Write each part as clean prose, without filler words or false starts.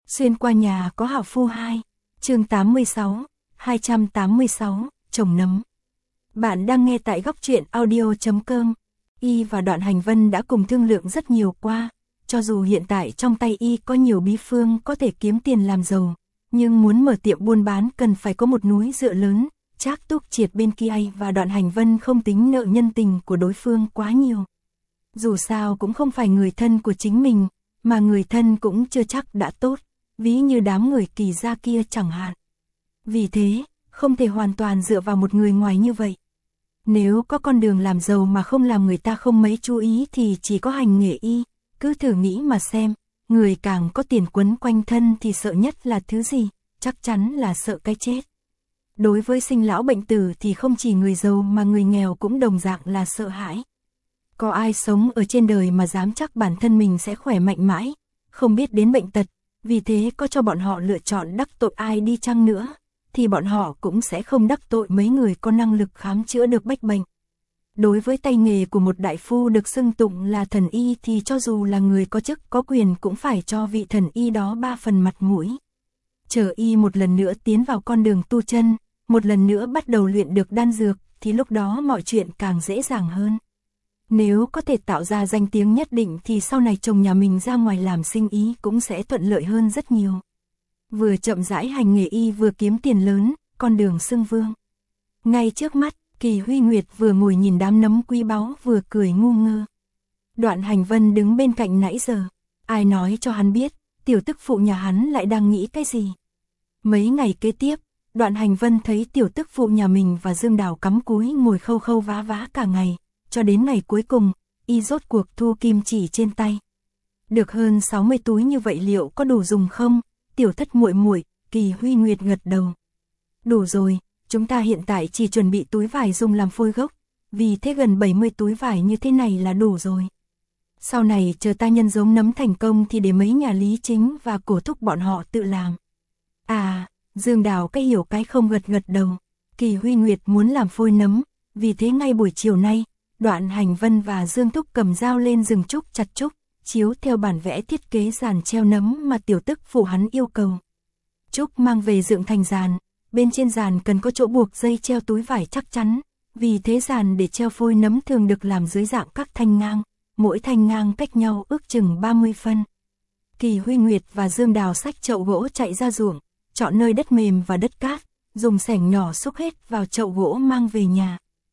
Xuyên qua nhà có hảo phu 2, chương 86, 286, trồng nấm. Bạn đang nghe tại góc truyện audio.com. Y và Đoạn Hành Vân đã cùng thương lượng rất nhiều qua, cho dù hiện tại trong tay Y có nhiều bí phương có thể kiếm tiền làm giàu, nhưng muốn mở tiệm buôn bán cần phải có một núi dựa lớn. Trác Túc Triệt bên kia Y và Đoạn Hành Vân không tính nợ nhân tình của đối phương quá nhiều. Dù sao cũng không phải người thân của chính mình, mà người thân cũng chưa chắc đã tốt, ví như đám người Kỳ gia kia chẳng hạn. Vì thế, không thể hoàn toàn dựa vào một người ngoài như vậy. Nếu có con đường làm giàu mà không làm người ta không mấy chú ý thì chỉ có hành nghề y, cứ thử nghĩ mà xem, người càng có tiền quấn quanh thân thì sợ nhất là thứ gì, chắc chắn là sợ cái chết. Đối với sinh lão bệnh tử thì không chỉ người giàu mà người nghèo cũng đồng dạng là sợ hãi. Có ai sống ở trên đời mà dám chắc bản thân mình sẽ khỏe mạnh mãi, không biết đến bệnh tật, vì thế có cho bọn họ lựa chọn đắc tội ai đi chăng nữa, thì bọn họ cũng sẽ không đắc tội mấy người có năng lực khám chữa được bách bệnh. Đối với tay nghề của một đại phu được xưng tụng là thần y thì cho dù là người có chức có quyền cũng phải cho vị thần y đó 3 phần mặt mũi. Chờ y một lần nữa tiến vào con đường tu chân, một lần nữa bắt đầu luyện được đan dược, thì lúc đó mọi chuyện càng dễ dàng hơn. Nếu có thể tạo ra danh tiếng nhất định thì sau này chồng nhà mình ra ngoài làm sinh ý cũng sẽ thuận lợi hơn rất nhiều. Vừa chậm rãi hành nghề y vừa kiếm tiền lớn, con đường xưng vương. Ngay trước mắt, Kỳ Huy Nguyệt vừa ngồi nhìn đám nấm quý báu vừa cười ngu ngơ. Đoạn Hành Vân đứng bên cạnh nãy giờ, ai nói cho hắn biết, tiểu tức phụ nhà hắn lại đang nghĩ cái gì. Mấy ngày kế tiếp, Đoạn Hành Vân thấy tiểu tức phụ nhà mình và Dương Đào cắm cúi ngồi khâu khâu vá vá cả ngày, cho đến ngày cuối cùng, y rốt cuộc thu kim chỉ trên tay. Được hơn 60 túi như vậy liệu có đủ dùng không? Tiểu thất muội muội, Kỳ Huy Nguyệt gật đầu. Đủ rồi, chúng ta hiện tại chỉ chuẩn bị túi vải dùng làm phôi gốc, vì thế gần 70 túi vải như thế này là đủ rồi. Sau này chờ ta nhân giống nấm thành công thì để mấy nhà Lý Chính và Cổ Thúc bọn họ tự làm. À, Dương Đào cái hiểu cái không gật gật đầu. Kỳ Huy Nguyệt muốn làm phôi nấm, vì thế ngay buổi chiều nay, Đoạn Hành Vân và Dương Thúc cầm dao lên rừng trúc chặt trúc, chiếu theo bản vẽ thiết kế giàn treo nấm mà tiểu tức phụ hắn yêu cầu. Trúc mang về dựng thành giàn, bên trên giàn cần có chỗ buộc dây treo túi vải chắc chắn, vì thế giàn để treo phôi nấm thường được làm dưới dạng các thanh ngang, mỗi thanh ngang cách nhau ước chừng 30 phân. Kỳ Huy Nguyệt và Dương Đào xách chậu gỗ chạy ra ruộng, chọn nơi đất mềm và đất cát, dùng xẻng nhỏ xúc hết vào chậu gỗ mang về nhà.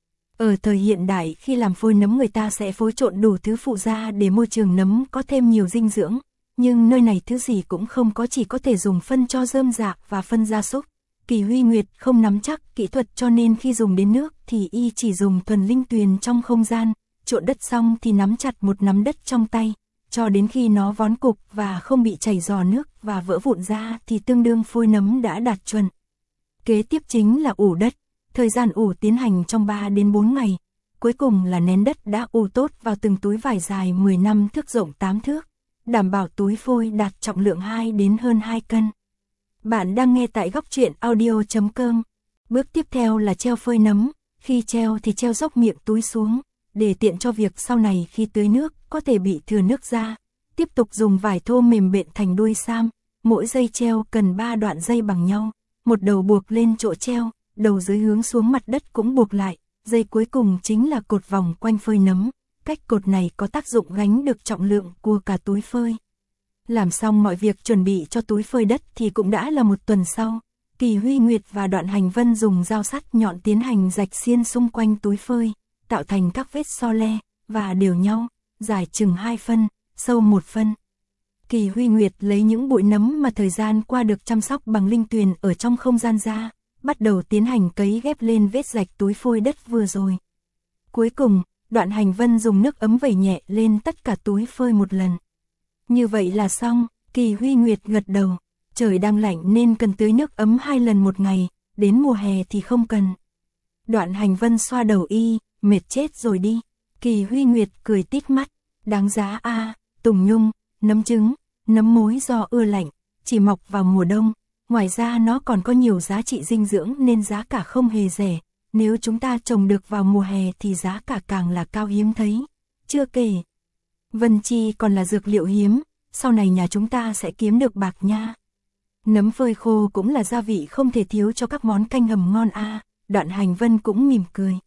Ở thời hiện đại khi làm phôi nấm người ta sẽ phối trộn đủ thứ phụ gia để môi trường nấm có thêm nhiều dinh dưỡng, nhưng nơi này thứ gì cũng không có, chỉ có thể dùng phân cho rơm rạ và phân gia súc. Kỳ Huy Nguyệt không nắm chắc kỹ thuật cho nên khi dùng đến nước thì y chỉ dùng thuần linh tuyền trong không gian, trộn đất xong thì nắm chặt một nắm đất trong tay, cho đến khi nó vón cục và không bị chảy rò nước và vỡ vụn ra thì tương đương phôi nấm đã đạt chuẩn. Kế tiếp chính là ủ đất. Thời gian ủ tiến hành trong 3 đến 4 ngày, cuối cùng là nén đất đã ủ tốt vào từng túi vải dài 15 thước rộng 8 thước, đảm bảo túi phôi đạt trọng lượng 2 đến hơn 2 cân. Bạn đang nghe tại góc truyện audio.com. Bước tiếp theo là treo phôi nấm, khi treo thì treo dốc miệng túi xuống, để tiện cho việc sau này khi tưới nước có thể bị thừa nước ra. Tiếp tục dùng vải thô mềm bện thành đuôi sam, mỗi dây treo cần 3 đoạn dây bằng nhau, một đầu buộc lên chỗ treo, đầu dưới hướng xuống mặt đất cũng buộc lại, dây cuối cùng chính là cột vòng quanh phơi nấm, cách cột này có tác dụng gánh được trọng lượng của cả túi phơi. Làm xong mọi việc chuẩn bị cho túi phơi đất thì cũng đã là một tuần sau, Kỳ Huy Nguyệt và Đoạn Hành Vân dùng dao sắt nhọn tiến hành rạch xiên xung quanh túi phơi, tạo thành các vết so le, và đều nhau, dài chừng 2 phân, sâu 1 phân. Kỳ Huy Nguyệt lấy những bụi nấm mà thời gian qua được chăm sóc bằng linh tuyền ở trong không gian ra, bắt đầu tiến hành cấy ghép lên vết rạch túi phôi đất vừa rồi. Cuối cùng, Đoạn Hành Vân dùng nước ấm vẩy nhẹ lên tất cả túi phơi một lần. Như vậy là xong. Kỳ Huy Nguyệt gật đầu. Trời đang lạnh nên cần tưới nước ấm 2 lần một ngày, đến mùa hè thì không cần. Đoạn Hành Vân xoa đầu y, mệt chết rồi đi. Kỳ Huy Nguyệt cười tít mắt. Đáng giá a, tùng nhung, nấm trứng, nấm mối do ưa lạnh, chỉ mọc vào mùa đông. Ngoài ra nó còn có nhiều giá trị dinh dưỡng nên giá cả không hề rẻ. Nếu chúng ta trồng được vào mùa hè thì giá cả càng là cao hiếm thấy. Chưa kể, Vân Chi còn là dược liệu hiếm, sau này nhà chúng ta sẽ kiếm được bạc nha. Nấm phơi khô cũng là gia vị không thể thiếu cho các món canh hầm ngon a. Đoạn Hành Vân cũng mỉm cười.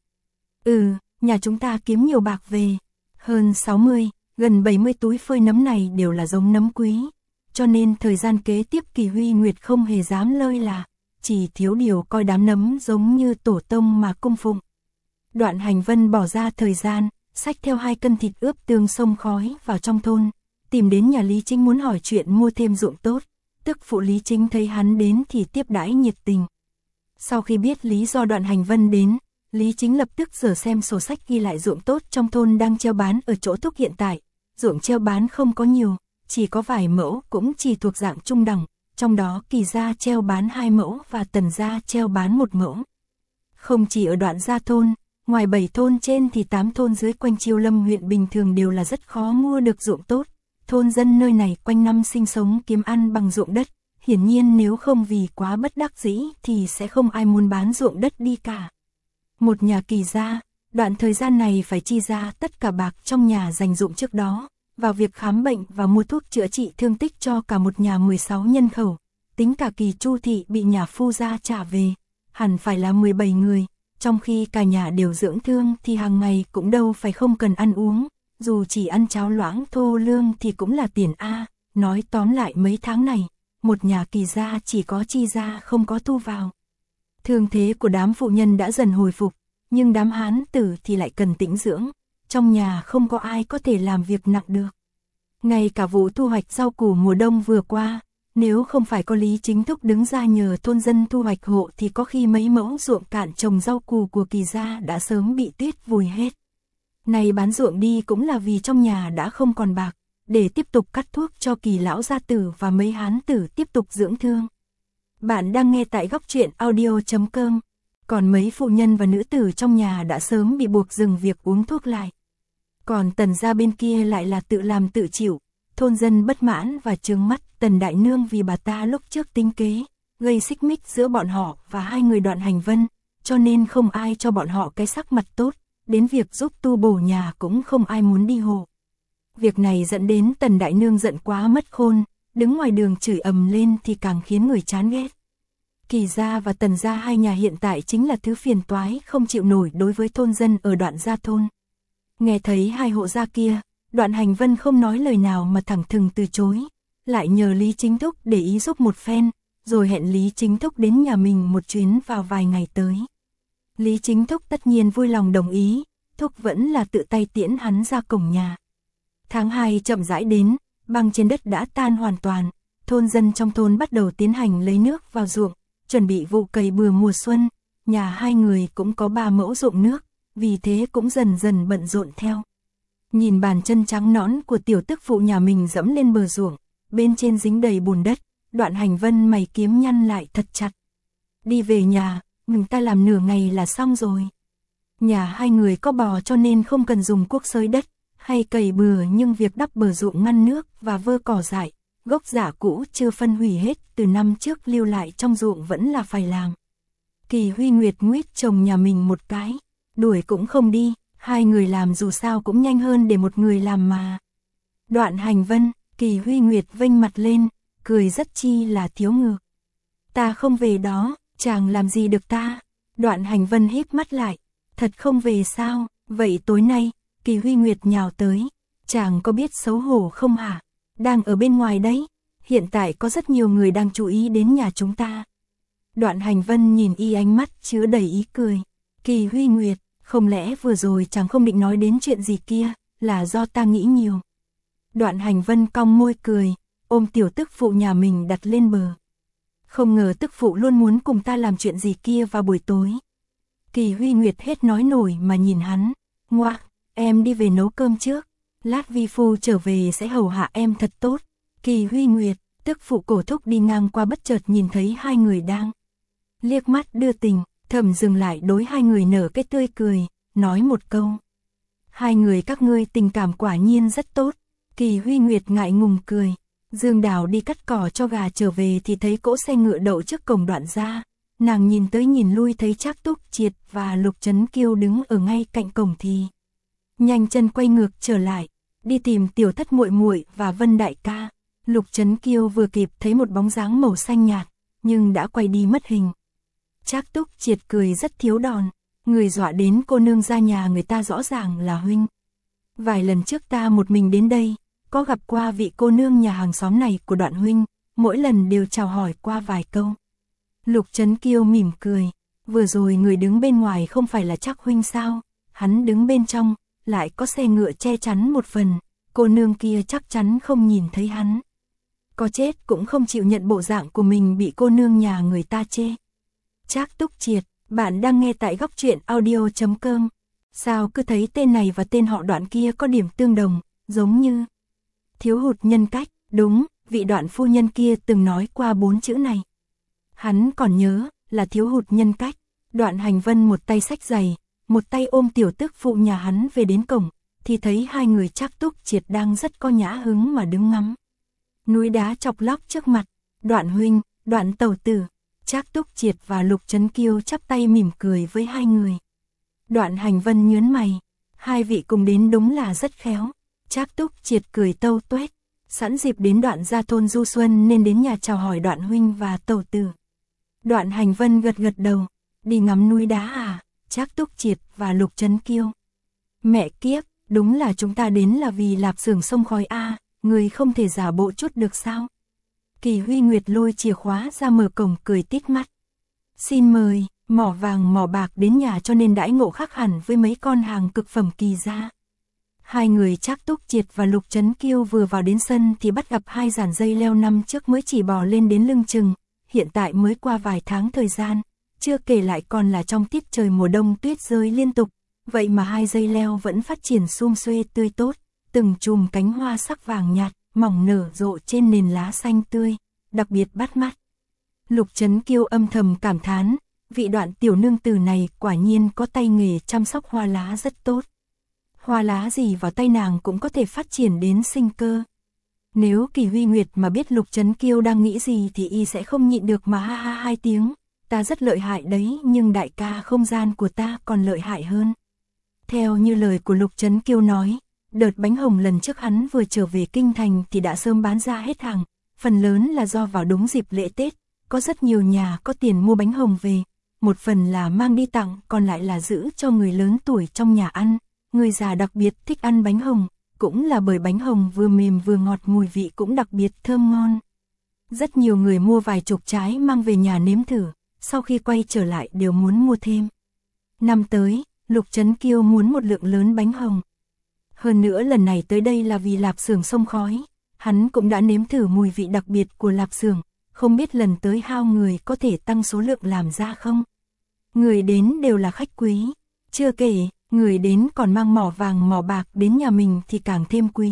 Nhà chúng ta kiếm nhiều bạc về. Hơn 60, gần 70 túi phơi nấm này đều là giống nấm quý. Cho nên thời gian kế tiếp Kỳ Huy Nguyệt không hề dám lơi là, chỉ thiếu điều coi đám nấm giống như tổ tông mà cung phụng. Đoạn Hành Vân bỏ ra thời gian, xách theo 2 cân thịt ướp tương sông khói vào trong thôn, tìm đến nhà Lý Chính muốn hỏi chuyện mua thêm ruộng tốt. Tức phụ Lý Chính thấy hắn đến thì tiếp đãi nhiệt tình. Sau khi biết lý do Đoạn Hành Vân đến, Lý Chính lập tức dở xem sổ sách ghi lại ruộng tốt trong thôn đang treo bán ở chỗ Thúc hiện tại. Ruộng treo bán không có nhiều, chỉ có vài mẫu, cũng chỉ thuộc dạng trung đẳng, trong đó Kỳ gia treo bán 2 mẫu và Tần gia treo bán 1 mẫu. Không chỉ ở Đoạn gia thôn, ngoài 7 thôn trên thì 8 thôn dưới quanh Chiêu Lâm huyện bình thường đều là rất khó mua được ruộng tốt. Thôn dân nơi này quanh năm sinh sống kiếm ăn bằng ruộng đất, hiển nhiên nếu không vì quá bất đắc dĩ thì sẽ không ai muốn bán ruộng đất đi cả. Một nhà Kỳ gia, đoạn thời gian này phải chi ra tất cả bạc trong nhà dành dụng trước đó, vào việc khám bệnh và mua thuốc chữa trị thương tích cho cả một nhà 16 nhân khẩu, tính cả Kỳ Chu thị bị nhà phu gia trả về, hẳn phải là 17 người, trong khi cả nhà đều dưỡng thương thì hàng ngày cũng đâu phải không cần ăn uống, dù chỉ ăn cháo loãng thô lương thì cũng là tiền a. Nói tóm lại mấy tháng này, một nhà Kỳ gia chỉ có chi ra không có thu vào. Thương thế của đám phụ nhân đã dần hồi phục, nhưng đám hán tử thì lại cần tĩnh dưỡng, trong nhà không có ai có thể làm việc nặng được. Ngay cả vụ thu hoạch rau củ mùa đông vừa qua, nếu không phải có Lý Chính Thúc đứng ra nhờ thôn dân thu hoạch hộ thì có khi mấy mẫu ruộng cạn trồng rau củ của Kỳ gia đã sớm bị tuyết vùi hết. Này bán ruộng đi cũng là vì trong nhà đã không còn bạc, để tiếp tục cắt thuốc cho Kỳ lão gia tử và mấy hán tử tiếp tục dưỡng thương. Bạn đang nghe tại góc truyện audio.com. Còn mấy phụ nhân và nữ tử trong nhà đã sớm bị buộc dừng việc uống thuốc lại. Còn Tần gia bên kia lại là tự làm tự chịu, thôn dân bất mãn và trướng mắt Tần đại nương vì bà ta lúc trước tính kế, gây xích mích giữa bọn họ và 2 người Đoạn Hành Vân, cho nên không ai cho bọn họ cái sắc mặt tốt, đến việc giúp tu bổ nhà cũng không ai muốn đi hộ. Việc này dẫn đến Tần đại nương giận quá mất khôn, đứng ngoài đường chửi ầm lên thì càng khiến người chán ghét. Kỳ gia và Tần gia 2 nhà hiện tại chính là thứ phiền toái không chịu nổi đối với thôn dân ở Đoạn gia thôn. Nghe thấy 2 hộ gia kia, Đoạn Hành Vân không nói lời nào mà thẳng thừng từ chối, lại nhờ Lý Chính Thúc để ý giúp một phen, rồi hẹn Lý Chính Thúc đến nhà mình một chuyến vào vài ngày tới. Lý Chính Thúc tất nhiên vui lòng đồng ý, Thúc vẫn là tự tay tiễn hắn ra cổng nhà. Tháng 2 chậm rãi đến, băng trên đất đã tan hoàn toàn, thôn dân trong thôn bắt đầu tiến hành lấy nước vào ruộng, chuẩn bị vụ cày bừa mùa xuân, nhà 2 người cũng có 3 mẫu ruộng nước, vì thế cũng dần dần bận rộn theo. Nhìn bàn chân trắng nõn của tiểu tức phụ nhà mình dẫm lên bờ ruộng, bên trên dính đầy bùn đất, Đoạn Hành Vân mày kiếm nhăn lại thật chặt. Đi về nhà, mình ta làm nửa ngày là xong rồi. Nhà 2 người có bò cho nên không cần dùng cuốc xới đất hay cày bừa, nhưng việc đắp bờ ruộng ngăn nước và vơ cỏ dại, gốc rả cũ chưa phân hủy hết từ năm trước lưu lại trong ruộng vẫn là phải làm. Kỳ Huy Nguyệt nguyết chồng nhà mình một cái, đuổi cũng không đi, 2 người làm dù sao cũng nhanh hơn để một người làm mà. Đoạn Hành Vân, Kỳ Huy Nguyệt vênh mặt lên, cười rất chi là thiếu ngược. Ta không về đó, chàng làm gì được ta? Đoạn Hành Vân híp mắt lại, thật không về sao? Vậy tối nay, Kỳ Huy Nguyệt nhào tới, chàng có biết xấu hổ không hả? Đang ở bên ngoài đấy, hiện tại có rất nhiều người đang chú ý đến nhà chúng ta. Đoạn Hành Vân nhìn y ánh mắt chứa đầy ý cười. Kỳ Huy Nguyệt, không lẽ vừa rồi chàng không định nói đến chuyện gì kia, là do ta nghĩ nhiều. Đoạn Hành Vân cong môi cười, ôm tiểu tức phụ nhà mình đặt lên bờ. Không ngờ tức phụ luôn muốn cùng ta làm chuyện gì kia vào buổi tối. Kỳ Huy Nguyệt hết nói nổi mà nhìn hắn. Ngoạ, em đi về nấu cơm trước, lát vi phu trở về sẽ hầu hạ em thật tốt. Kỳ Huy Nguyệt, tức phụ cổ thúc đi ngang qua bất chợt nhìn thấy 2 người đang liếc mắt đưa tình, thầm dừng lại đối 2 người nở cái tươi cười, nói một câu. 2 người các ngươi tình cảm quả nhiên rất tốt. Kỳ Huy Nguyệt ngại ngùng cười. Dương Đào đi cắt cỏ cho gà trở về thì thấy cỗ xe ngựa đậu trước cổng Đoạn gia. Nàng nhìn tới nhìn lui thấy Trác Túc Triệt và Lục Trấn Kiêu đứng ở ngay cạnh cổng thì nhanh chân quay ngược trở lại, đi tìm tiểu thất muội muội và Vân đại ca. Lục Trấn Kiêu vừa kịp thấy một bóng dáng màu xanh nhạt, nhưng đã quay đi mất hình. Trác Túc Triệt cười rất thiếu đòn, người dọa đến cô nương ra nhà người ta rõ ràng là huynh. Vài lần trước ta một mình đến đây, có gặp qua vị cô nương nhà hàng xóm này của Đoạn huynh, mỗi lần đều chào hỏi qua vài câu. Lục Trấn Kiêu mỉm cười, vừa rồi người đứng bên ngoài không phải là Trác huynh sao, hắn đứng bên trong, lại có xe ngựa che chắn một phần, cô nương kia chắc chắn không nhìn thấy hắn. Có chết cũng không chịu nhận bộ dạng của mình bị cô nương nhà người ta chê. Trác Túc Triệt, bạn đang nghe tại góc truyện audio.com. Sao cứ thấy tên này và tên họ Đoạn kia có điểm tương đồng, giống như thiếu hụt nhân cách, đúng, vị Đoạn phu nhân kia từng nói qua 4 chữ này. Hắn còn nhớ, là thiếu hụt nhân cách. Đoạn Hành Vân một tay xách giày, một tay ôm tiểu tước phụ nhà hắn về đến cổng, thì thấy hai người Trác Túc Triệt đang rất có nhã hứng mà đứng ngắm. Núi đá chọc lóc trước mặt, Đoạn huynh, Đoạn tẩu tử. Trác Túc Triệt và Lục Trấn Kiêu chắp tay mỉm cười với hai người. Đoạn Hành Vân nhớn mày, hai vị cùng đến đúng là rất khéo. Trác Túc Triệt cười tâu tuét, sẵn dịp đến Đoạn ra thôn du xuân nên đến nhà chào hỏi Đoạn huynh và tẩu tử. Đoạn Hành Vân gật gật đầu, đi ngắm núi đá à? Trác Túc Triệt và Lục Trấn Kiêu. Mẹ kiếp, đúng là chúng ta đến là vì lạp xưởng sông khói a, người không thể giả bộ chút được sao? Kỳ Huy Nguyệt lôi chìa khóa ra mở cổng cười tít mắt. Xin mời, mỏ vàng mỏ bạc đến nhà cho nên đãi ngộ khác hẳn với mấy con hàng cực phẩm Kỳ gia. Hai người Trác Túc Triệt và Lục Trấn Kiêu vừa vào đến sân thì bắt gặp hai dàn dây leo năm trước mới chỉ bò lên đến lưng chừng, hiện tại mới qua vài tháng thời gian, chưa kể lại còn là trong tiết trời mùa đông tuyết rơi liên tục, vậy mà hai dây leo vẫn phát triển sum xuê tươi tốt, từng chùm cánh hoa sắc vàng nhạt, mỏng nở rộ trên nền lá xanh tươi, đặc biệt bắt mắt. Lục Trấn Kiêu âm thầm cảm thán, vị Đoạn tiểu nương tử này quả nhiên có tay nghề chăm sóc hoa lá rất tốt. Hoa lá gì vào tay nàng cũng có thể phát triển đến sinh cơ. Nếu Kỳ Huy Nguyệt mà biết Lục Trấn Kiêu đang nghĩ gì thì y sẽ không nhịn được mà ha ha hai tiếng. Ta rất lợi hại đấy, nhưng đại ca không gian của ta còn lợi hại hơn. Theo như lời của Lục Trấn Kiêu nói, đợt bánh hồng lần trước hắn vừa trở về kinh thành thì đã sớm bán ra hết hàng, phần lớn là do vào đúng dịp lễ Tết, có rất nhiều nhà có tiền mua bánh hồng về, một phần là mang đi tặng, còn lại là giữ cho người lớn tuổi trong nhà ăn, người già đặc biệt thích ăn bánh hồng, cũng là bởi bánh hồng vừa mềm vừa ngọt, mùi vị cũng đặc biệt thơm ngon. Rất nhiều người mua vài chục trái mang về nhà nếm thử, sau khi quay trở lại đều muốn mua thêm. Năm tới, Lục Trấn Kiêu muốn một lượng lớn bánh hồng. Hơn nữa lần này tới đây là vì lạp xưởng sông khói, hắn cũng đã nếm thử mùi vị đặc biệt của lạp xưởng, không biết lần tới hao người có thể tăng số lượng làm ra không. Người đến đều là khách quý, chưa kể, người đến còn mang mỏ vàng mỏ bạc đến nhà mình thì càng thêm quý.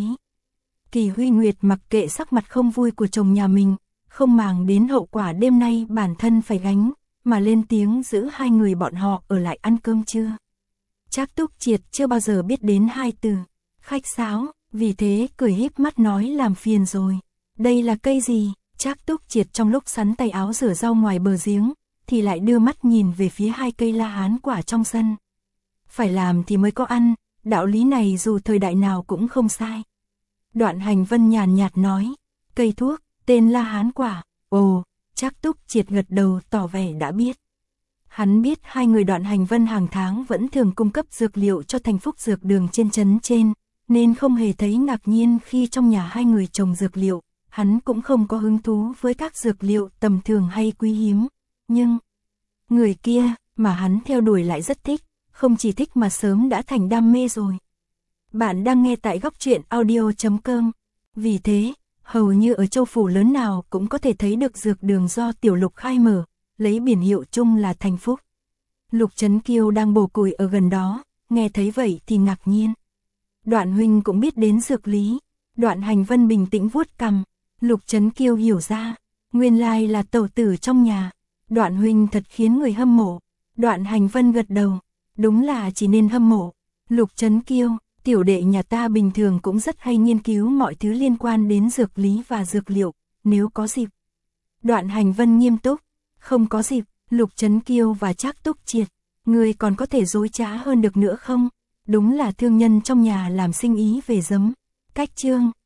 Kỳ Huy Nguyệt mặc kệ sắc mặt không vui của chồng nhà mình, không màng đến hậu quả đêm nay bản thân phải gánh, mà lên tiếng giữ hai người bọn họ ở lại ăn cơm trưa. Trác Túc Triệt chưa bao giờ biết đến hai từ khách sáo, vì thế cười híp mắt nói làm phiền rồi. Đây là cây gì? Trác Túc Triệt trong lúc sắn tay áo rửa rau ngoài bờ giếng, thì lại đưa mắt nhìn về phía hai cây la hán quả trong sân. Phải làm thì mới có ăn, đạo lý này dù thời đại nào cũng không sai. Đoạn Hành Vân nhàn nhạt nói, cây thuốc, tên la hán quả. Ồ, Trác Túc Triệt gật đầu tỏ vẻ đã biết. Hắn biết hai người Đoạn Hành Vân hàng tháng vẫn thường cung cấp dược liệu cho Thành Phúc dược đường trên trấn trên, nên không hề thấy ngạc nhiên khi trong nhà hai người trồng dược liệu, hắn cũng không có hứng thú với các dược liệu tầm thường hay quý hiếm, nhưng người kia mà hắn theo đuổi lại rất thích, không chỉ thích mà sớm đã thành đam mê rồi. Bạn đang nghe tại góc truyện audio.com, vì thế, hầu như ở châu phủ lớn nào cũng có thể thấy được dược đường do Tiểu Lục khai mở, lấy biển hiệu chung là Thành Phúc. Lục Trấn Kiêu đang bổ củi ở gần đó, nghe thấy vậy thì ngạc nhiên. Đoạn huynh cũng biết đến dược lý. Đoạn Hành Vân bình tĩnh vuốt cằm. Lục Trấn Kiêu hiểu ra, nguyên lai là tẩu tử trong nhà. Đoạn huynh thật khiến người hâm mộ. Đoạn Hành Vân gật đầu, đúng là chỉ nên hâm mộ. Lục Trấn Kiêu, tiểu đệ nhà ta bình thường cũng rất hay nghiên cứu mọi thứ liên quan đến dược lý và dược liệu, nếu có dịp. Đoạn Hành Vân nghiêm túc, không có dịp. Lục Trấn Kiêu và Trác Túc Triệt, người còn có thể dối trá hơn được nữa không? Đúng là thương nhân trong nhà làm sinh ý về giấm. Cách chương